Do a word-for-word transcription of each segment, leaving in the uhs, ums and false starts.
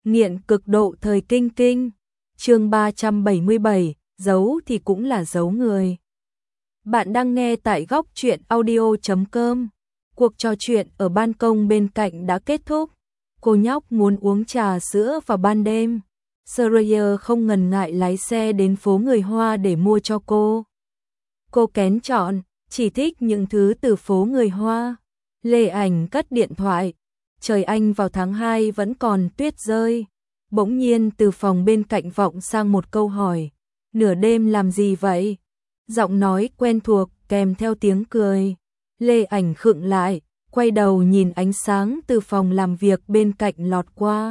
Nghiện cực độ thời kinh kinh. Chương ba trăm bảy mươi bảy, giấu thì cũng là giấu người. Bạn đang nghe tại góc truyện audio chấm com. Cuộc trò chuyện ở ban công bên cạnh đã kết thúc. Cô nhóc muốn uống trà sữa vào ban đêm. Sawyer không ngần ngại lái xe đến phố người Hoa để mua cho cô. Cô kén chọn, chỉ thích những thứ từ phố người Hoa. Lê Ảnh cất điện thoại. Trời Anh vào tháng hai vẫn còn tuyết rơi. Bỗng nhiên từ phòng bên cạnh vọng sang một câu hỏi. Nửa đêm làm gì vậy? Giọng nói quen thuộc kèm theo tiếng cười. Lê Ảnh khựng lại, quay đầu nhìn ánh sáng từ phòng làm việc bên cạnh lọt qua.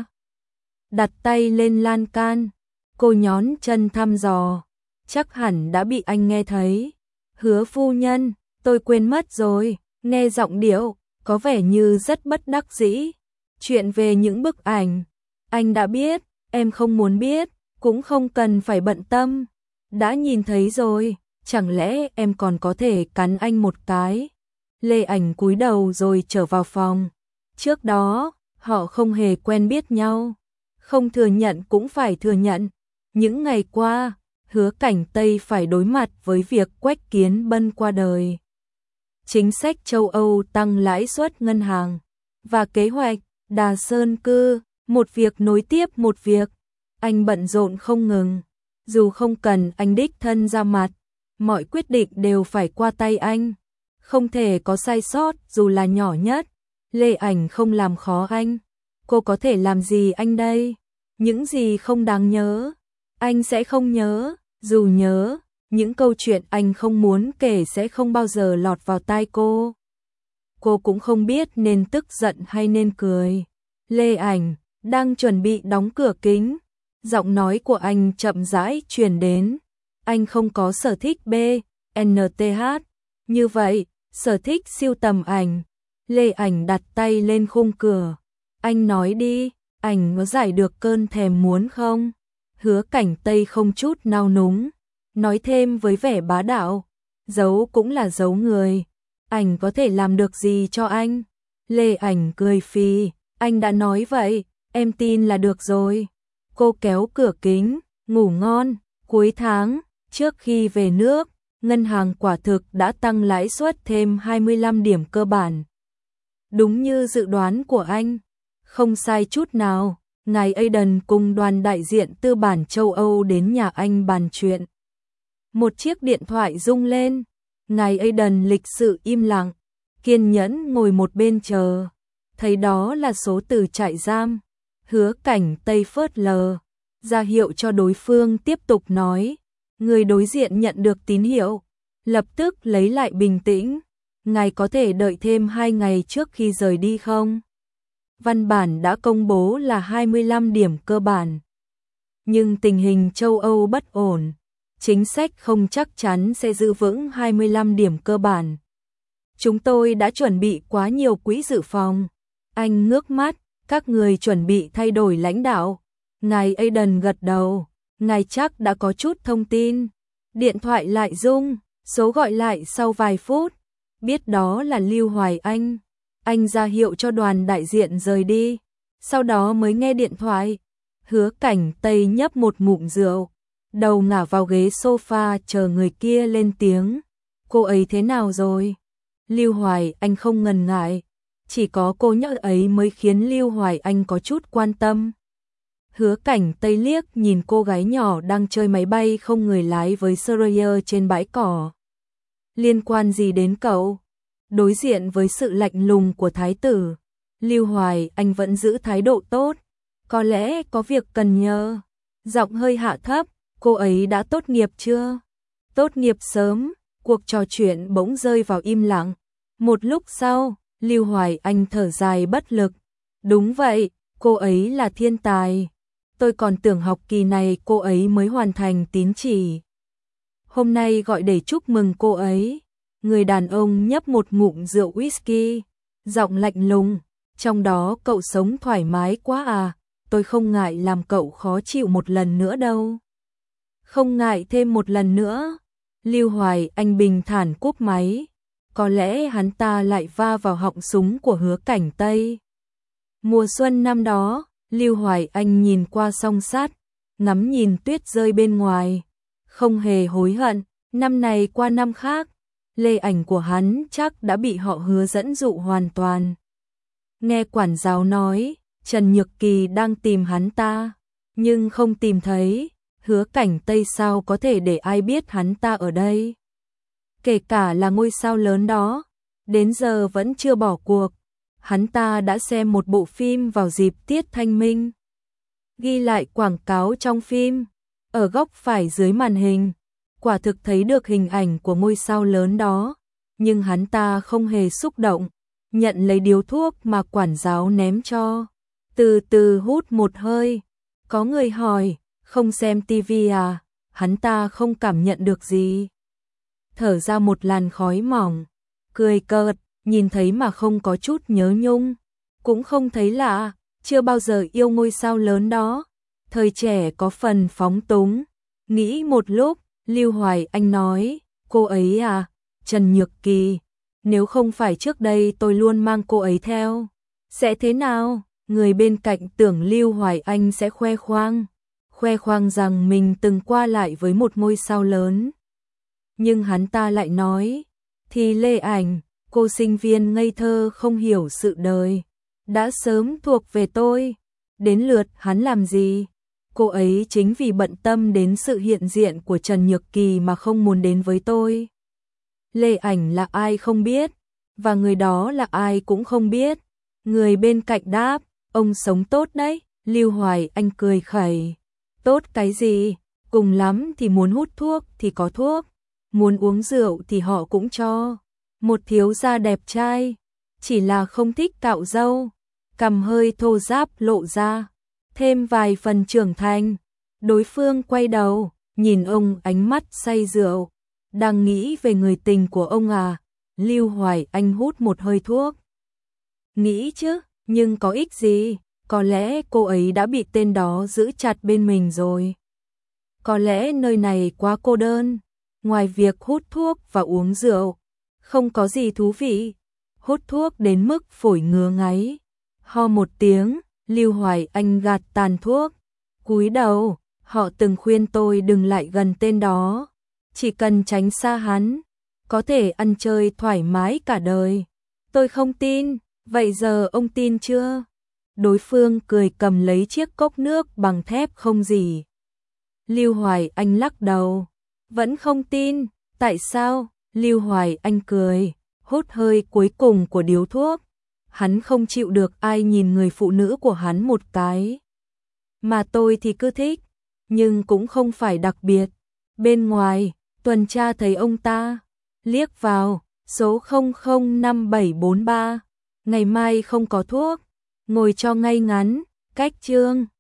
Đặt tay lên lan can, cô nhón chân thăm dò. Chắc hẳn đã bị anh nghe thấy. Hứa phu nhân, tôi quên mất rồi. Nghe giọng điệu, có vẻ như rất bất đắc dĩ. Chuyện về những bức ảnh, anh đã biết, em không muốn biết, cũng không cần phải bận tâm. Đã nhìn thấy rồi, chẳng lẽ em còn có thể cắn anh một cái? Lê Ảnh cúi đầu rồi trở vào phòng. Trước đó, họ không hề quen biết nhau. Không thừa nhận cũng phải thừa nhận. Những ngày qua, Hứa Cảnh Tây phải đối mặt với việc Quách Kiến Bân qua đời. Chính sách châu Âu tăng lãi suất ngân hàng và kế hoạch Đà Sơn cư, một việc nối tiếp một việc. Anh bận rộn không ngừng. Dù không cần anh đích thân ra mặt, mọi quyết định đều phải qua tay anh. Không thể có sai sót dù là nhỏ nhất. Lê Ảnh không làm khó anh. Cô có thể làm gì anh đây? Những gì không đáng nhớ, anh sẽ không nhớ. Dù nhớ, những câu chuyện anh không muốn kể sẽ không bao giờ lọt vào tai cô. Cô cũng không biết nên tức giận hay nên cười. Lê Ảnh đang chuẩn bị đóng cửa kính. Giọng nói của anh chậm rãi truyền đến. Anh không có sở thích B, N T H. Như vậy, sở thích siêu tầm ảnh. Lê Ảnh đặt tay lên khung cửa. Anh nói đi, ảnh có giải được cơn thèm muốn không? Hứa Cảnh Tây không chút nao núng. Nói thêm với vẻ bá đạo. Giấu cũng là giấu người. Ảnh có thể làm được gì cho anh? Lê Ảnh cười phì. Anh đã nói vậy, em tin là được rồi. Cô kéo cửa kính, ngủ ngon. Cuối tháng, trước khi về nước, ngân hàng quả thực đã tăng lãi suất thêm hai mươi lăm điểm cơ bản. Đúng như dự đoán của anh, không sai chút nào. Ngài Aiden cùng đoàn đại diện tư bản châu Âu đến nhà anh bàn chuyện. Một chiếc điện thoại rung lên. Ngài Aiden lịch sự im lặng, kiên nhẫn ngồi một bên chờ. Thấy đó là số từ trại giam. Hứa Cảnh Tây phớt lờ, ra hiệu cho đối phương tiếp tục nói. Người đối diện nhận được tín hiệu, lập tức lấy lại bình tĩnh. Ngài có thể đợi thêm hai ngày trước khi rời đi không? Văn bản đã công bố là hai mươi lăm điểm cơ bản. Nhưng tình hình châu Âu bất ổn. Chính sách không chắc chắn sẽ giữ vững hai mươi lăm điểm cơ bản. Chúng tôi đã chuẩn bị quá nhiều quỹ dự phòng. Anh ngước mắt, các người chuẩn bị thay đổi lãnh đạo. Ngài Aiden gật đầu, ngài chắc đã có chút thông tin. Điện thoại lại rung, số gọi lại sau vài phút. Biết đó là Lưu Hoài Anh. Anh ra hiệu cho đoàn đại diện rời đi. Sau đó mới nghe điện thoại. Hứa Cảnh Tây nhấp một ngụm rượu. Đầu ngả vào ghế sofa chờ người kia lên tiếng. Cô ấy thế nào rồi? Lưu Hoài Anh không ngần ngại. Chỉ có cô nhóc ấy mới khiến Lưu Hoài Anh có chút quan tâm. Hứa Cảnh Tây liếc nhìn cô gái nhỏ đang chơi máy bay không người lái với Sawyer trên bãi cỏ. Liên quan gì đến cậu? Đối diện với sự lạnh lùng của thái tử, Lưu Hoài Anh vẫn giữ thái độ tốt. Có lẽ có việc cần nhờ. Giọng hơi hạ thấp. Cô ấy đã tốt nghiệp chưa? Tốt nghiệp sớm. Cuộc trò chuyện bỗng rơi vào im lặng. Một lúc sau, Lưu Hoài Anh thở dài bất lực. Đúng vậy, cô ấy là thiên tài. Tôi còn tưởng học kỳ này cô ấy mới hoàn thành tín chỉ. Hôm nay gọi để chúc mừng cô ấy. Người đàn ông nhấp một ngụm rượu whisky, giọng lạnh lùng. Trong đó cậu sống thoải mái quá à, tôi không ngại làm cậu khó chịu một lần nữa đâu. Không ngại thêm một lần nữa. Lưu Hoài Anh bình thản cúp máy. Có lẽ hắn ta lại va vào họng súng của Hứa Cảnh Tây. Mùa xuân năm đó, Lưu Hoài Anh nhìn qua song sắt, ngắm nhìn tuyết rơi bên ngoài, không hề hối hận, năm này qua năm khác, Lê Ảnh của hắn chắc đã bị họ Hứa dẫn dụ hoàn toàn. Nghe quản giáo nói, Trần Nhược Kỳ đang tìm hắn ta, nhưng không tìm thấy, Hứa Cảnh Tây sao có thể để ai biết hắn ta ở đây. Kể cả là ngôi sao lớn đó, đến giờ vẫn chưa bỏ cuộc. Hắn ta đã xem một bộ phim vào dịp tiết thanh minh. Ghi lại quảng cáo trong phim, ở góc phải dưới màn hình, quả thực thấy được hình ảnh của ngôi sao lớn đó, nhưng hắn ta không hề xúc động, nhận lấy điếu thuốc mà quản giáo ném cho, từ từ hút một hơi. Có người hỏi, không xem tivi à? Hắn ta không cảm nhận được gì. Thở ra một làn khói mỏng, cười cợt, nhìn thấy mà không có chút nhớ nhung, cũng không thấy lạ, chưa bao giờ yêu ngôi sao lớn đó. Thời trẻ có phần phóng túng. Nghĩ một lúc, Lưu Hoài Anh nói, cô ấy à, Trần Nhược Kỳ, nếu không phải trước đây tôi luôn mang cô ấy theo, sẽ thế nào? Người bên cạnh tưởng Lưu Hoài Anh sẽ khoe khoang, khoe khoang rằng mình từng qua lại với một ngôi sao lớn. Nhưng hắn ta lại nói, thì Lê Ảnh, cô sinh viên ngây thơ không hiểu sự đời, đã sớm thuộc về tôi. Đến lượt hắn làm gì? Cô ấy chính vì bận tâm đến sự hiện diện của Trần Nhược Kỳ mà không muốn đến với tôi. Lê Ảnh là ai không biết, và người đó là ai cũng không biết. Người bên cạnh đáp, ông sống tốt đấy. Lưu Hoài Anh cười khẩy, tốt cái gì? Cùng lắm thì muốn hút thuốc thì có thuốc, muốn uống rượu thì họ cũng cho. Một thiếu gia đẹp trai, chỉ là không thích cạo râu, cằm hơi thô ráp lộ ra, thêm vài phần trưởng thành. Đối phương quay đầu, nhìn ông ánh mắt say rượu, đang nghĩ về người tình của ông à? Lưu Hoài Anh hút một hơi thuốc. Nghĩ chứ, nhưng có ích gì? Có lẽ cô ấy đã bị tên đó giữ chặt bên mình rồi. Có lẽ nơi này quá cô đơn, ngoài việc hút thuốc và uống rượu, không có gì thú vị. Hút thuốc đến mức phổi ngứa ngáy. Ho một tiếng, Lưu Hoài Anh gạt tàn thuốc, cúi đầu, họ từng khuyên tôi đừng lại gần tên đó, chỉ cần tránh xa hắn, có thể ăn chơi thoải mái cả đời. Tôi không tin, vậy giờ ông tin chưa? Đối phương cười cầm lấy chiếc cốc nước bằng thép không gì. Lưu Hoài Anh lắc đầu, vẫn không tin. Tại sao? Lưu Hoài Anh cười, hút hơi cuối cùng của điếu thuốc. Hắn không chịu được ai nhìn người phụ nữ của hắn một cái. Mà tôi thì cứ thích, nhưng cũng không phải đặc biệt. Bên ngoài, tuần tra thấy ông ta, liếc vào, số không không năm bảy bốn ba. Ngày mai không có thuốc, ngồi cho ngay ngắn, cách chương.